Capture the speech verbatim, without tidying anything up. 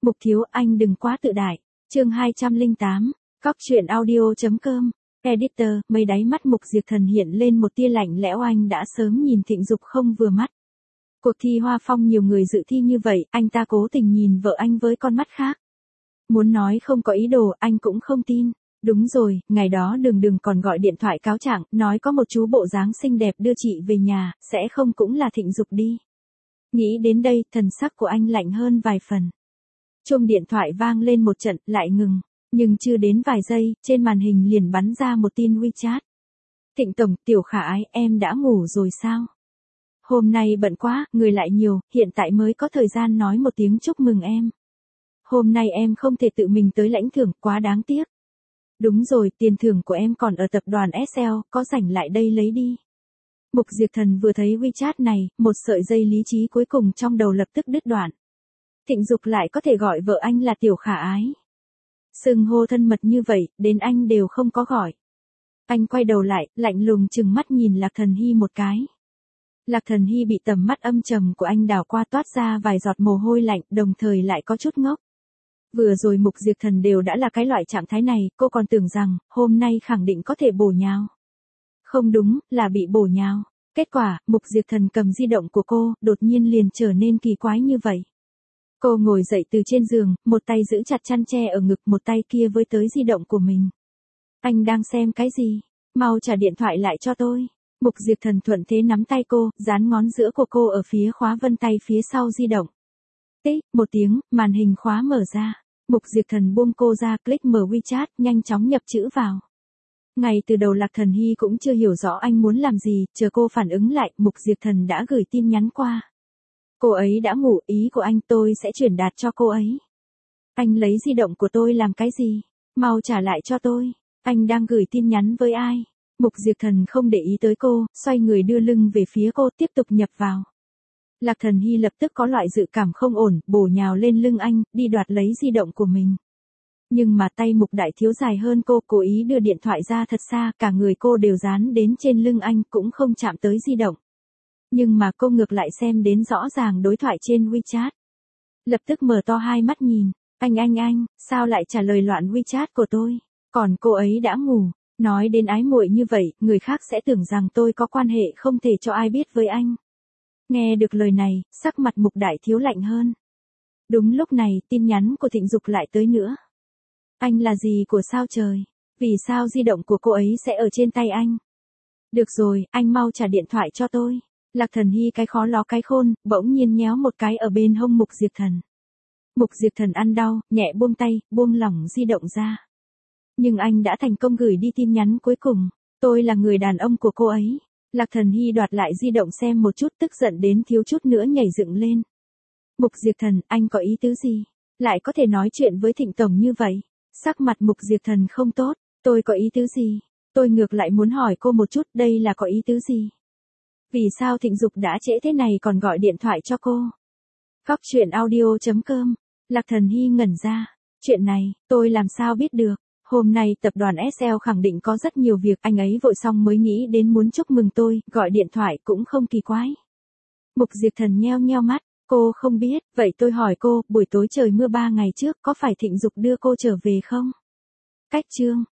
Mục Thiếu, anh đừng quá tự đại. Chương hai trăm lẻ tám, cóc truyện audio chấm com. Editor, mây đáy mắt Mục Diệp Thần hiện lên một tia lạnh lẽo, anh đã sớm nhìn Thịnh Dục không vừa mắt. Cuộc thi Hoa Phong nhiều người dự thi như vậy, anh ta cố tình nhìn vợ anh với con mắt khác. Muốn nói không có ý đồ, anh cũng không tin. Đúng rồi, ngày đó Đường Đường còn gọi điện thoại cáo trạng, nói có một chú bộ dáng xinh đẹp đưa chị về nhà, sẽ không cũng là Thịnh Dục đi. Nghĩ đến đây, thần sắc của anh lạnh hơn vài phần. Chuông điện thoại vang lên một trận, lại ngừng. Nhưng chưa đến vài giây, trên màn hình liền bắn ra một tin WeChat. Thịnh Tổng, Tiểu Khả Ái, em đã ngủ rồi sao? Hôm nay bận quá, người lại nhiều, hiện tại mới có thời gian nói một tiếng chúc mừng em. Hôm nay em không thể tự mình tới lãnh thưởng, quá đáng tiếc. Đúng rồi, tiền thưởng của em còn ở tập đoàn ét lờ, có rảnh lại đây lấy đi. Mục Diệp Thần vừa thấy WeChat này, một sợi dây lý trí cuối cùng trong đầu lập tức đứt đoạn. Thịnh Dục lại có thể gọi vợ anh là Tiểu Khả Ái. Xưng hô thân mật như vậy, đến anh đều không có gọi. Anh quay đầu lại, lạnh lùng trừng mắt nhìn Lạc Thần Hy một cái. Lạc Thần Hy bị tầm mắt âm trầm của anh đảo qua toát ra vài giọt mồ hôi lạnh, đồng thời lại có chút ngốc. Vừa rồi Mục Diệp Thần đều đã là cái loại trạng thái này, cô còn tưởng rằng, hôm nay khẳng định có thể bổ nhào. Không đúng, là bị bổ nhào. Kết quả, Mục Diệp Thần cầm di động của cô, đột nhiên liền trở nên kỳ quái như vậy. Cô ngồi dậy từ trên giường, một tay giữ chặt chăn tre ở ngực, một tay kia với tới di động của mình. Anh đang xem cái gì? Mau trả điện thoại lại cho tôi. Mục Diệp Thần thuận thế nắm tay cô, dán ngón giữa của cô ở phía khóa vân tay phía sau di động. Tích, một tiếng, màn hình khóa mở ra. Mục Diệp Thần buông cô ra, click mở WeChat, nhanh chóng nhập chữ vào. Ngay từ đầu Lạc Thần Hy cũng chưa hiểu rõ anh muốn làm gì, chờ cô phản ứng lại, Mục Diệp Thần đã gửi tin nhắn qua. Cô ấy đã ngủ, ý của anh tôi sẽ chuyển đạt cho cô ấy. Anh lấy di động của tôi làm cái gì? Mau trả lại cho tôi. Anh đang gửi tin nhắn với ai? Mục Diệp Thần không để ý tới cô, xoay người đưa lưng về phía cô, tiếp tục nhập vào. Lạc Thần Hy lập tức có loại dự cảm không ổn, bổ nhào lên lưng anh, đi đoạt lấy di động của mình. Nhưng mà tay Mục Đại Thiếu dài hơn cô, cố ý đưa điện thoại ra thật xa, cả người cô đều dán đến trên lưng anh, cũng không chạm tới di động. Nhưng mà cô ngược lại xem đến rõ ràng đối thoại trên WeChat. Lập tức mở to hai mắt nhìn, anh anh anh, sao lại trả lời loạn WeChat của tôi? Còn cô ấy đã ngủ, nói đến ái muội như vậy, người khác sẽ tưởng rằng tôi có quan hệ không thể cho ai biết với anh. Nghe được lời này, sắc mặt Mục Đại Thiếu lạnh hơn. Đúng lúc này, tin nhắn của Thịnh Dục lại tới nữa. Anh là gì của sao trời? Vì sao di động của cô ấy sẽ ở trên tay anh? Được rồi, anh mau trả điện thoại cho tôi. Lạc Thần Hy cái khó ló cái khôn, bỗng nhiên nhéo một cái ở bên hông Mục Diệp Thần. Mục Diệp Thần ăn đau, nhẹ buông tay, buông lỏng di động ra. Nhưng anh đã thành công gửi đi tin nhắn cuối cùng. Tôi là người đàn ông của cô ấy. Lạc Thần Hy đoạt lại di động xem một chút, tức giận đến thiếu chút nữa nhảy dựng lên. Mục Diệp Thần, anh có ý tứ gì? Lại có thể nói chuyện với Thịnh Tổng như vậy? Sắc mặt Mục Diệp Thần không tốt. Tôi có ý tứ gì? Tôi ngược lại muốn hỏi cô một chút, đây là có ý tứ gì? Vì sao Thịnh Dục đã trễ thế này còn gọi điện thoại cho cô? Cóc truyện audio chấm com. Lạc Thần Hy ngẩn ra. Chuyện này, tôi làm sao biết được? Hôm nay tập đoàn ét lờ khẳng định có rất nhiều việc, anh ấy vội xong mới nghĩ đến muốn chúc mừng tôi, gọi điện thoại cũng không kỳ quái. Mục Diệp Thần nheo nheo mắt, cô không biết, vậy tôi hỏi cô, buổi tối trời mưa ba ngày trước có phải Thịnh Dục đưa cô trở về không? Cách chương.